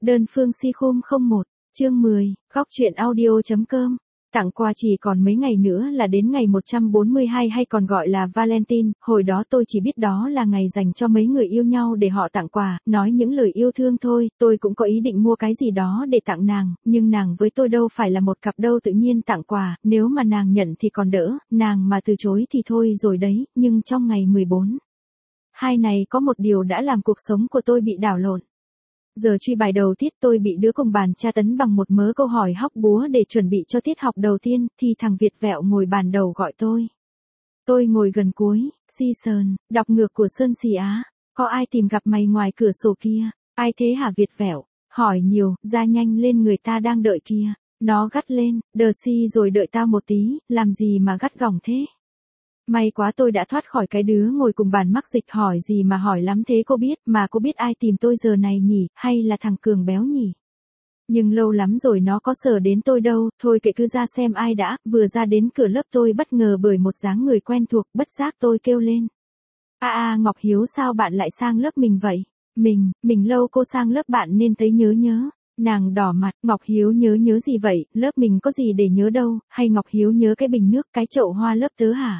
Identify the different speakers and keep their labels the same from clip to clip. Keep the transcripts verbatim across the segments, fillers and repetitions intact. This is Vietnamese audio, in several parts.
Speaker 1: Đơn phương si khôm không một, chương mười, góc truyện audio.com. Tặng quà chỉ còn mấy ngày nữa là đến ngày một trăm bốn mươi hai hay còn gọi là Valentine, hồi đó tôi chỉ biết đó là ngày dành cho mấy người yêu nhau để họ tặng quà, nói những lời yêu thương thôi, tôi cũng có ý định mua cái gì đó để tặng nàng, nhưng nàng với tôi đâu phải là một cặp đâu tự nhiên tặng quà, nếu mà nàng nhận thì còn đỡ, nàng mà từ chối thì thôi rồi đấy, nhưng trong ngày mười bốn hai này có một điều đã làm cuộc sống của tôi bị đảo lộn. Giờ truy bài đầu tiết tôi bị đứa cùng bàn tra tấn bằng một mớ câu hỏi hóc búa để chuẩn bị cho tiết học đầu tiên, thì thằng Việt vẹo ngồi bàn đầu gọi tôi. Tôi ngồi gần cuối, Si Sơn, đọc ngược của Sơn Xì Á, có ai tìm gặp mày ngoài cửa sổ kia, ai thế hả Việt vẹo, hỏi nhiều, ra nhanh lên người ta đang đợi kia, nó gắt lên, đờ si rồi đợi tao một tí, làm gì mà gắt gỏng thế. May quá tôi đã thoát khỏi cái đứa ngồi cùng bàn mắc dịch hỏi gì mà hỏi lắm thế cô biết, mà cô biết ai tìm tôi giờ này nhỉ, hay là thằng Cường béo nhỉ? Nhưng lâu lắm rồi nó có sờ đến tôi đâu, thôi kệ cứ ra xem ai đã, vừa ra đến cửa lớp tôi bất ngờ bởi một dáng người quen thuộc, bất giác tôi kêu lên. À à Ngọc Hiếu sao bạn lại sang lớp mình vậy? Mình, mình lâu cô sang lớp bạn nên thấy nhớ nhớ. Nàng đỏ mặt, Ngọc Hiếu nhớ nhớ gì vậy, lớp mình có gì để nhớ đâu, hay Ngọc Hiếu nhớ cái bình nước, cái chậu hoa lớp tớ hả?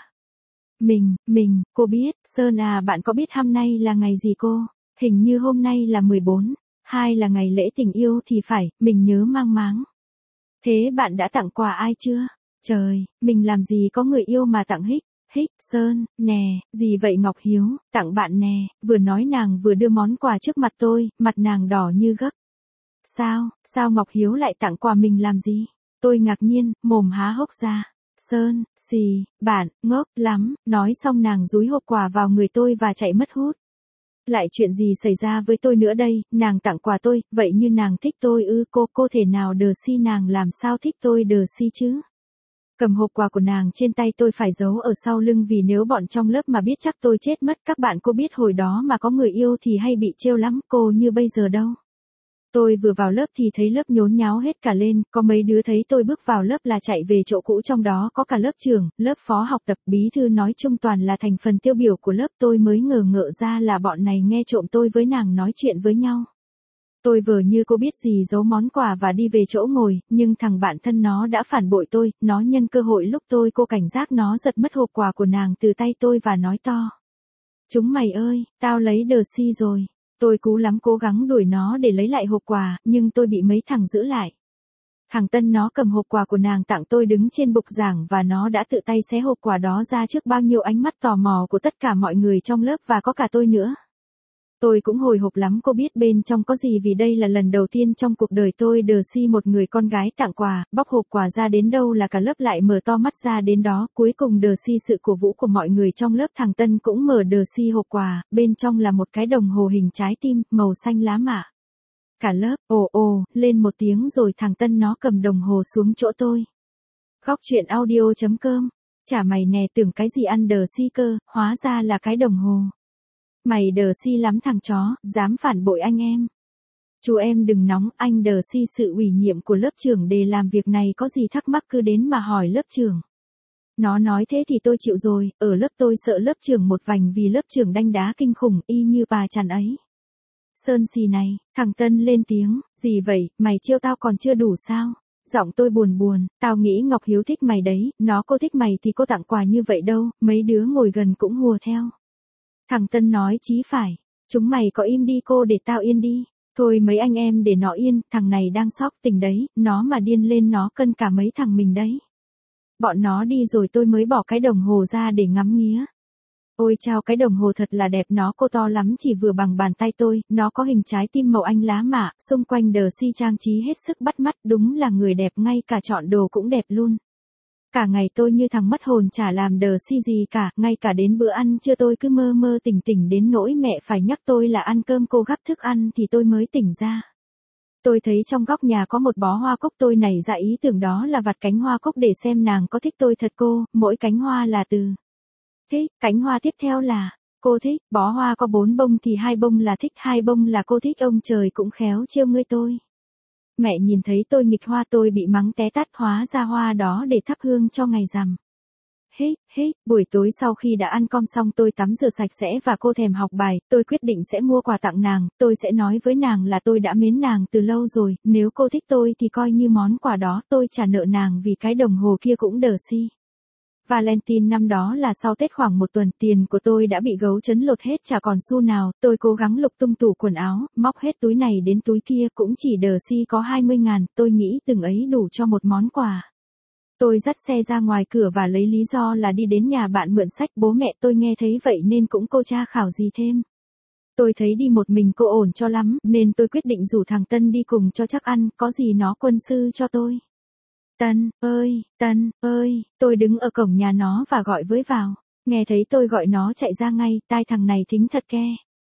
Speaker 1: Mình, mình, cô biết, Sơn à bạn có biết hôm nay là ngày gì cô? Hình như hôm nay là mười bốn, hai là ngày lễ tình yêu thì phải, mình nhớ mang máng. Thế bạn đã tặng quà ai chưa? Trời, mình làm gì có người yêu mà tặng hích, hích, Sơn, nè, gì vậy Ngọc Hiếu, tặng bạn nè, vừa nói nàng vừa đưa món quà trước mặt tôi, mặt nàng đỏ như gấc. Sao, sao Ngọc Hiếu lại tặng quà mình làm gì? Tôi ngạc nhiên, mồm há hốc ra. Sơn, xì, bạn, ngốc lắm, nói xong nàng dúi hộp quà vào người tôi và chạy mất hút. Lại chuyện gì xảy ra với tôi nữa đây, nàng tặng quà tôi, vậy như nàng thích tôi ư, cô, cô thể nào đờ si nàng làm sao thích tôi đờ si chứ? Cầm hộp quà của nàng trên tay tôi phải giấu ở sau lưng vì nếu bọn trong lớp mà biết chắc tôi chết mất, các bạn cô biết hồi đó mà có người yêu thì hay bị trêu lắm, cô như bây giờ đâu. Tôi vừa vào lớp thì thấy lớp nhốn nháo hết cả lên, có mấy đứa thấy tôi bước vào lớp là chạy về chỗ cũ, trong đó có cả lớp trưởng, lớp phó học tập, bí thư, nói chung toàn là thành phần tiêu biểu của lớp. Tôi mới ngờ ngợ ra là bọn này nghe trộm tôi với nàng nói chuyện với nhau. Tôi vờ như cô biết gì giấu món quà và đi về chỗ ngồi, nhưng thằng bạn thân nó đã phản bội tôi, nó nhân cơ hội lúc tôi cô cảnh giác nó giật mất hộp quà của nàng từ tay tôi và nói to. Chúng mày ơi, tao lấy đờ si rồi. Tôi cú lắm cố gắng đuổi nó để lấy lại hộp quà, nhưng tôi bị mấy thằng giữ lại. Thằng Tân nó cầm hộp quà của nàng tặng tôi đứng trên bục giảng và nó đã tự tay xé hộp quà đó ra trước bao nhiêu ánh mắt tò mò của tất cả mọi người trong lớp và có cả tôi nữa. Tôi cũng hồi hộp lắm cô biết bên trong có gì vì đây là lần đầu tiên trong cuộc đời tôi đờ si một người con gái tặng quà, bóc hộp quà ra đến đâu là cả lớp lại mở to mắt ra đến đó, cuối cùng đờ si sự cổ vũ của mọi người trong lớp. Thằng Tân cũng mở đờ si hộp quà, bên trong là một cái đồng hồ hình trái tim, màu xanh lá mạ. Cả lớp, ồ ồ, lên một tiếng rồi thằng Tân nó cầm đồng hồ xuống chỗ tôi. Góc truyện audio.com, chả mày nè tưởng cái gì ăn đờ si cơ, hóa ra là cái đồng hồ. Mày đờ si lắm thằng chó, dám phản bội anh em. Chú em đừng nóng, anh đờ si sự ủy nhiệm của lớp trưởng để làm việc này có gì thắc mắc cứ đến mà hỏi lớp trưởng. Nó nói thế thì tôi chịu rồi, ở lớp tôi sợ lớp trưởng một vành vì lớp trưởng đanh đá kinh khủng y như bà chằn ấy. Sơn xì này, thằng Tân lên tiếng, gì vậy, mày trêu tao còn chưa đủ sao? Giọng tôi buồn buồn, tao nghĩ Ngọc Hiếu thích mày đấy, nó cô thích mày thì cô tặng quà như vậy đâu, mấy đứa ngồi gần cũng hùa theo. Thằng Tân nói chí phải, chúng mày có im đi cô để tao yên đi, thôi mấy anh em để nó yên, thằng này đang sóc tình đấy, nó mà điên lên nó cân cả mấy thằng mình đấy. Bọn nó đi rồi tôi mới bỏ cái đồng hồ ra để ngắm nghía. Ôi chao cái đồng hồ thật là đẹp, nó cô to lắm chỉ vừa bằng bàn tay tôi, nó có hình trái tim màu anh lá mạ, xung quanh đờ si trang trí hết sức bắt mắt, đúng là người đẹp ngay cả chọn đồ cũng đẹp luôn. Cả ngày tôi như thằng mất hồn chả làm đờ si gì cả, ngay cả đến bữa ăn trưa tôi cứ mơ mơ tỉnh tỉnh đến nỗi mẹ phải nhắc tôi là ăn cơm cô gắp thức ăn thì tôi mới tỉnh ra. Tôi thấy trong góc nhà có một bó hoa cúc, tôi nảy ra ý tưởng đó là vặt cánh hoa cúc để xem nàng có thích tôi thật cô, mỗi cánh hoa là từ thích, cánh hoa tiếp theo là cô thích, bó hoa có bốn bông thì hai bông là thích, hai bông là cô thích, ông trời cũng khéo trêu ngươi tôi. Mẹ nhìn thấy tôi nghịch hoa tôi bị mắng té tát, hóa ra hoa đó để thắp hương cho ngày rằm. hít, hít. Buổi tối sau khi đã ăn cơm xong tôi tắm rửa sạch sẽ và cô thèm học bài, tôi quyết định sẽ mua quà tặng nàng, tôi sẽ nói với nàng là tôi đã mến nàng từ lâu rồi, nếu cô thích tôi thì coi như món quà đó tôi trả nợ nàng vì cái đồng hồ kia cũng đờ si. Valentine năm đó là sau Tết khoảng một tuần, tiền của tôi đã bị gấu trấn lột hết chả còn xu nào, tôi cố gắng lục tung tủ quần áo, móc hết túi này đến túi kia cũng chỉ đờ si có hai mươi ngàn, tôi nghĩ từng ấy đủ cho một món quà. Tôi dắt xe ra ngoài cửa và lấy lý do là đi đến nhà bạn mượn sách, bố mẹ tôi nghe thấy vậy nên cũng cô tra khảo gì thêm. Tôi thấy đi một mình cô ổn cho lắm, nên tôi quyết định rủ thằng Tân đi cùng cho chắc ăn, có gì nó quân sư cho tôi. Tân, ơi, Tân, ơi, tôi đứng ở cổng nhà nó và gọi với vào. Nghe thấy tôi gọi nó chạy ra ngay, tai thằng này thính thật ke.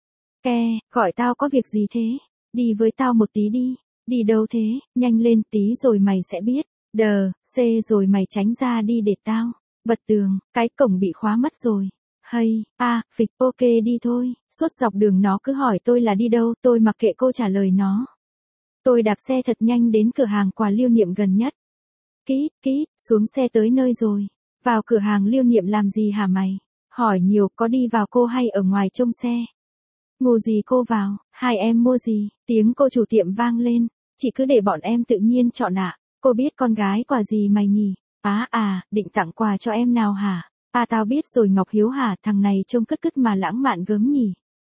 Speaker 1: Ke, gọi tao có việc gì thế? Đi với tao một tí đi. Đi đâu thế? Nhanh lên tí rồi mày sẽ biết. Đờ, xê rồi mày tránh ra đi để tao. Bật tường, cái cổng bị khóa mất rồi. Hay, à, phịch, ok đi thôi. Suốt dọc đường nó cứ hỏi tôi là đi đâu, tôi mặc kệ cô trả lời nó. Tôi đạp xe thật nhanh đến cửa hàng quà lưu niệm gần nhất. Kít, kít, xuống xe tới nơi rồi. Vào cửa hàng lưu niệm làm gì hả mày? Hỏi nhiều, có đi vào cô hay ở ngoài trông xe? Ngu gì cô vào, hai em mua gì? Tiếng cô chủ tiệm vang lên. Chị cứ để bọn em tự nhiên chọn ạ. À. Cô biết con gái quà gì mày nhỉ? Á à, à, định tặng quà cho em nào hả? À tao biết rồi, Ngọc Hiếu hả? Thằng này trông cứt cứt mà lãng mạn gớm nhỉ?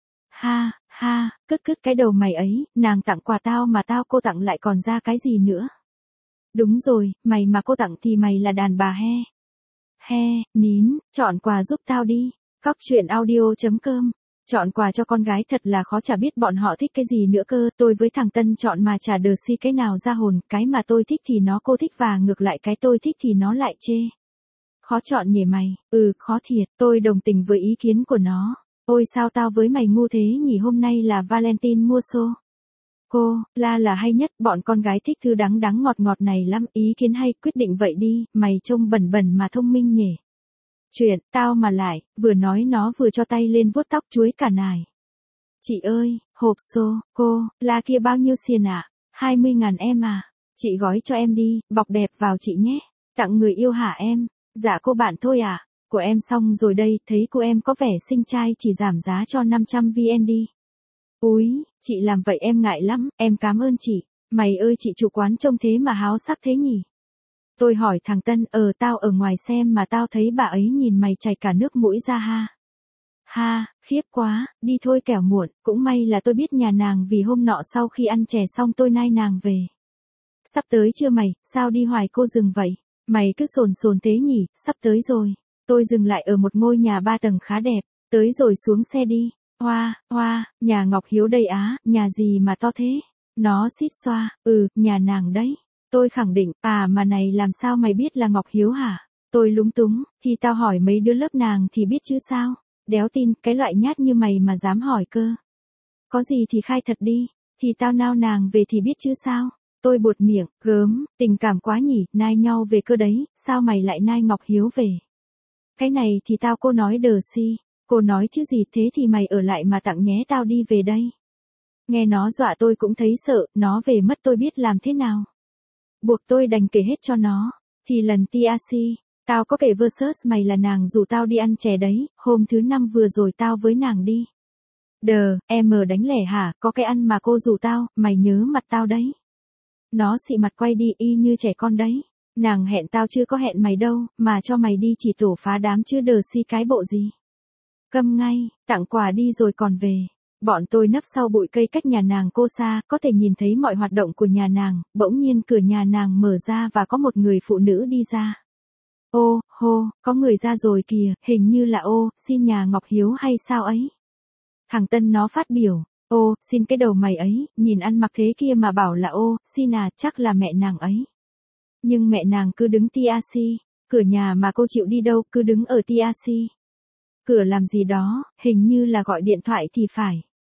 Speaker 1: Ha, ha, cứt cứt cái đầu mày ấy, nàng tặng quà tao mà tao cô tặng lại còn ra cái gì nữa? Đúng rồi, mày mà cô tặng thì mày là đàn bà he. He, nín, chọn quà giúp tao đi. Cóc truyện audio chấm com. Chọn quà cho con gái thật là khó, chả biết bọn họ thích cái gì nữa cơ. Tôi với thằng Tân chọn mà chả đờ si cái nào ra hồn. Cái mà tôi thích thì nó cô thích và ngược lại cái tôi thích thì nó lại chê. Khó chọn nhỉ mày? Ừ, khó thiệt. Tôi đồng tình với ý kiến của nó. Ôi sao tao với mày ngu thế nhỉ, hôm nay là Valentine mua xô. Cô, la là hay nhất, bọn con gái thích thứ đắng đắng ngọt ngọt này lắm, ý kiến hay, quyết định vậy đi, mày trông bẩn bẩn mà thông minh nhỉ. Chuyện, tao mà lại, vừa nói nó vừa cho tay lên vuốt tóc chuối cả nải. Chị ơi, hộp xô, cô, la kia bao nhiêu xiên ạ? À? hai mươi ngàn em à? Chị gói cho em đi, bọc đẹp vào chị nhé. Tặng người yêu hả em? Dạ cô bạn thôi à? Của em xong rồi đây, thấy cô em có vẻ xinh trai, chỉ giảm giá cho năm trăm viên đi. Úi, chị làm vậy em ngại lắm, em cảm ơn chị. Mày ơi chị chủ quán trông thế mà háo sắc thế nhỉ? Tôi hỏi thằng Tân, ờ tao ở ngoài xem mà tao thấy bà ấy nhìn mày chảy cả nước mũi ra ha. Ha, khiếp quá, đi thôi kẻo muộn, cũng may là tôi biết nhà nàng vì hôm nọ sau khi ăn chè xong tôi nai nàng về. Sắp tới chưa mày, sao đi hoài cô dừng vậy? Mày cứ sồn sồn thế nhỉ, sắp tới rồi. Tôi dừng lại ở một ngôi nhà ba tầng khá đẹp, tới rồi xuống xe đi. Hoa, hoa, nhà Ngọc Hiếu đây á, nhà gì mà to thế? Nó xít xoa, ừ, nhà nàng đấy. Tôi khẳng định, à mà này làm sao mày biết là Ngọc Hiếu hả? Tôi lúng túng, thì tao hỏi mấy đứa lớp nàng thì biết chứ sao? Đéo tin, cái loại nhát như mày mà dám hỏi cơ. Có gì thì khai thật đi, thì tao nao nàng về thì biết chứ sao? Tôi buột miệng, gớm, tình cảm quá nhỉ, nai nhau về cơ đấy, sao mày lại nai Ngọc Hiếu về? Cái này thì tao cô nói đờ si. Cô nói chứ gì, thế thì mày ở lại mà tặng nhé, tao đi về đây. Nghe nó dọa tôi cũng thấy sợ, nó về mất tôi biết làm thế nào. Buộc tôi đành kể hết cho nó. Thì lần tê a xê, tao có kể versus mày là nàng rủ tao đi ăn chè đấy, hôm thứ năm vừa rồi tao với nàng đi. Đờ, em mờ đánh lẻ hả, có cái ăn mà cô rủ tao, mày nhớ mặt tao đấy. Nó xị mặt quay đi y như trẻ con đấy. Nàng hẹn tao chưa có hẹn mày đâu, mà cho mày đi chỉ tổ phá đám chứ đờ si cái bộ gì. Câm ngay, tặng quà đi rồi còn về. Bọn tôi nấp sau bụi cây cách nhà nàng cô xa, có thể nhìn thấy mọi hoạt động của nhà nàng, bỗng nhiên cửa nhà nàng mở ra và có một người phụ nữ đi ra. Ô, hô, có người ra rồi kìa, hình như là ô, xin nhà Ngọc Hiếu hay sao ấy. Thằng Tân nó phát biểu, ô, xin cái đầu mày ấy, nhìn ăn mặc thế kia mà bảo là ô, xin à, chắc là mẹ nàng ấy. Nhưng mẹ nàng cứ đứng tê a xê, cửa nhà mà cô chịu đi đâu, cứ đứng ở tê a xê. Cửa làm gì đó, hình như là gọi điện thoại thì phải.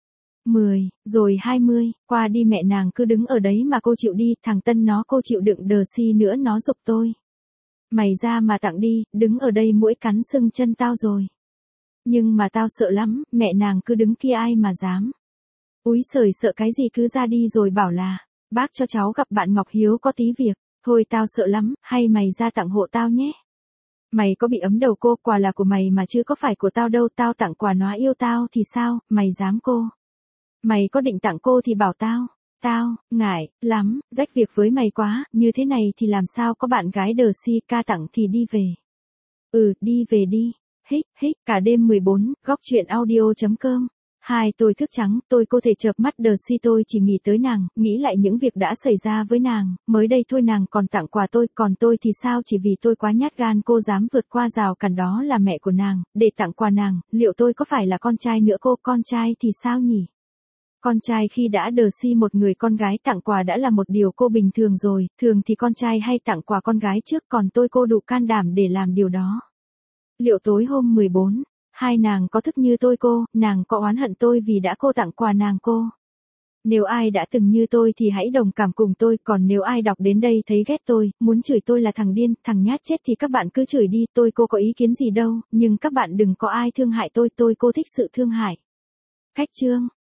Speaker 1: mười, rồi hai mươi, qua đi mẹ nàng cứ đứng ở đấy mà cô chịu đi, thằng Tân nó cô chịu đựng đờ si nữa nó giục tôi. Mày ra mà tặng đi, đứng ở đây muỗi cắn sưng chân tao rồi. Nhưng mà tao sợ lắm, mẹ nàng cứ đứng kia ai mà dám. Úi sời sợ cái gì cứ ra đi rồi bảo là, bác cho cháu gặp bạn Ngọc Hiếu có tí việc, thôi tao sợ lắm, hay mày ra tặng hộ tao nhé. Mày có bị ấm đầu cô, quà là của mày mà chứ có phải của tao đâu, tao tặng quà nó yêu tao thì sao, mày dám cô. Mày có định tặng cô thì bảo tao. Tao, ngại, lắm, rách việc với mày quá, như thế này thì làm sao có bạn gái đờ si ca tặng thì đi về. Ừ, đi về đi. Hích, hích, cả đêm mười bốn, góc chuyện audio.com. Hai tôi thức trắng, tôi cô thể chợp mắt đờ si tôi chỉ nghĩ tới nàng, nghĩ lại những việc đã xảy ra với nàng, mới đây thôi nàng còn tặng quà tôi, còn tôi thì sao chỉ vì tôi quá nhát gan cô dám vượt qua rào cản đó là mẹ của nàng, để tặng quà nàng, liệu tôi có phải là con trai nữa cô, con trai thì sao nhỉ? Con trai khi đã đờ si một người con gái tặng quà đã là một điều cô bình thường rồi, thường thì con trai hay tặng quà con gái trước còn tôi cô đủ can đảm để làm điều đó. Liệu tối hôm mười bốn, hai nàng có thức như tôi cô, nàng có oán hận tôi vì đã cô tặng quà nàng cô? Nếu ai đã từng như tôi thì hãy đồng cảm cùng tôi, còn nếu ai đọc đến đây thấy ghét tôi, muốn chửi tôi là thằng điên, thằng nhát chết thì các bạn cứ chửi đi, tôi cô có ý kiến gì đâu, nhưng các bạn đừng có ai thương hại tôi, tôi cô thích sự thương hại. Cách chương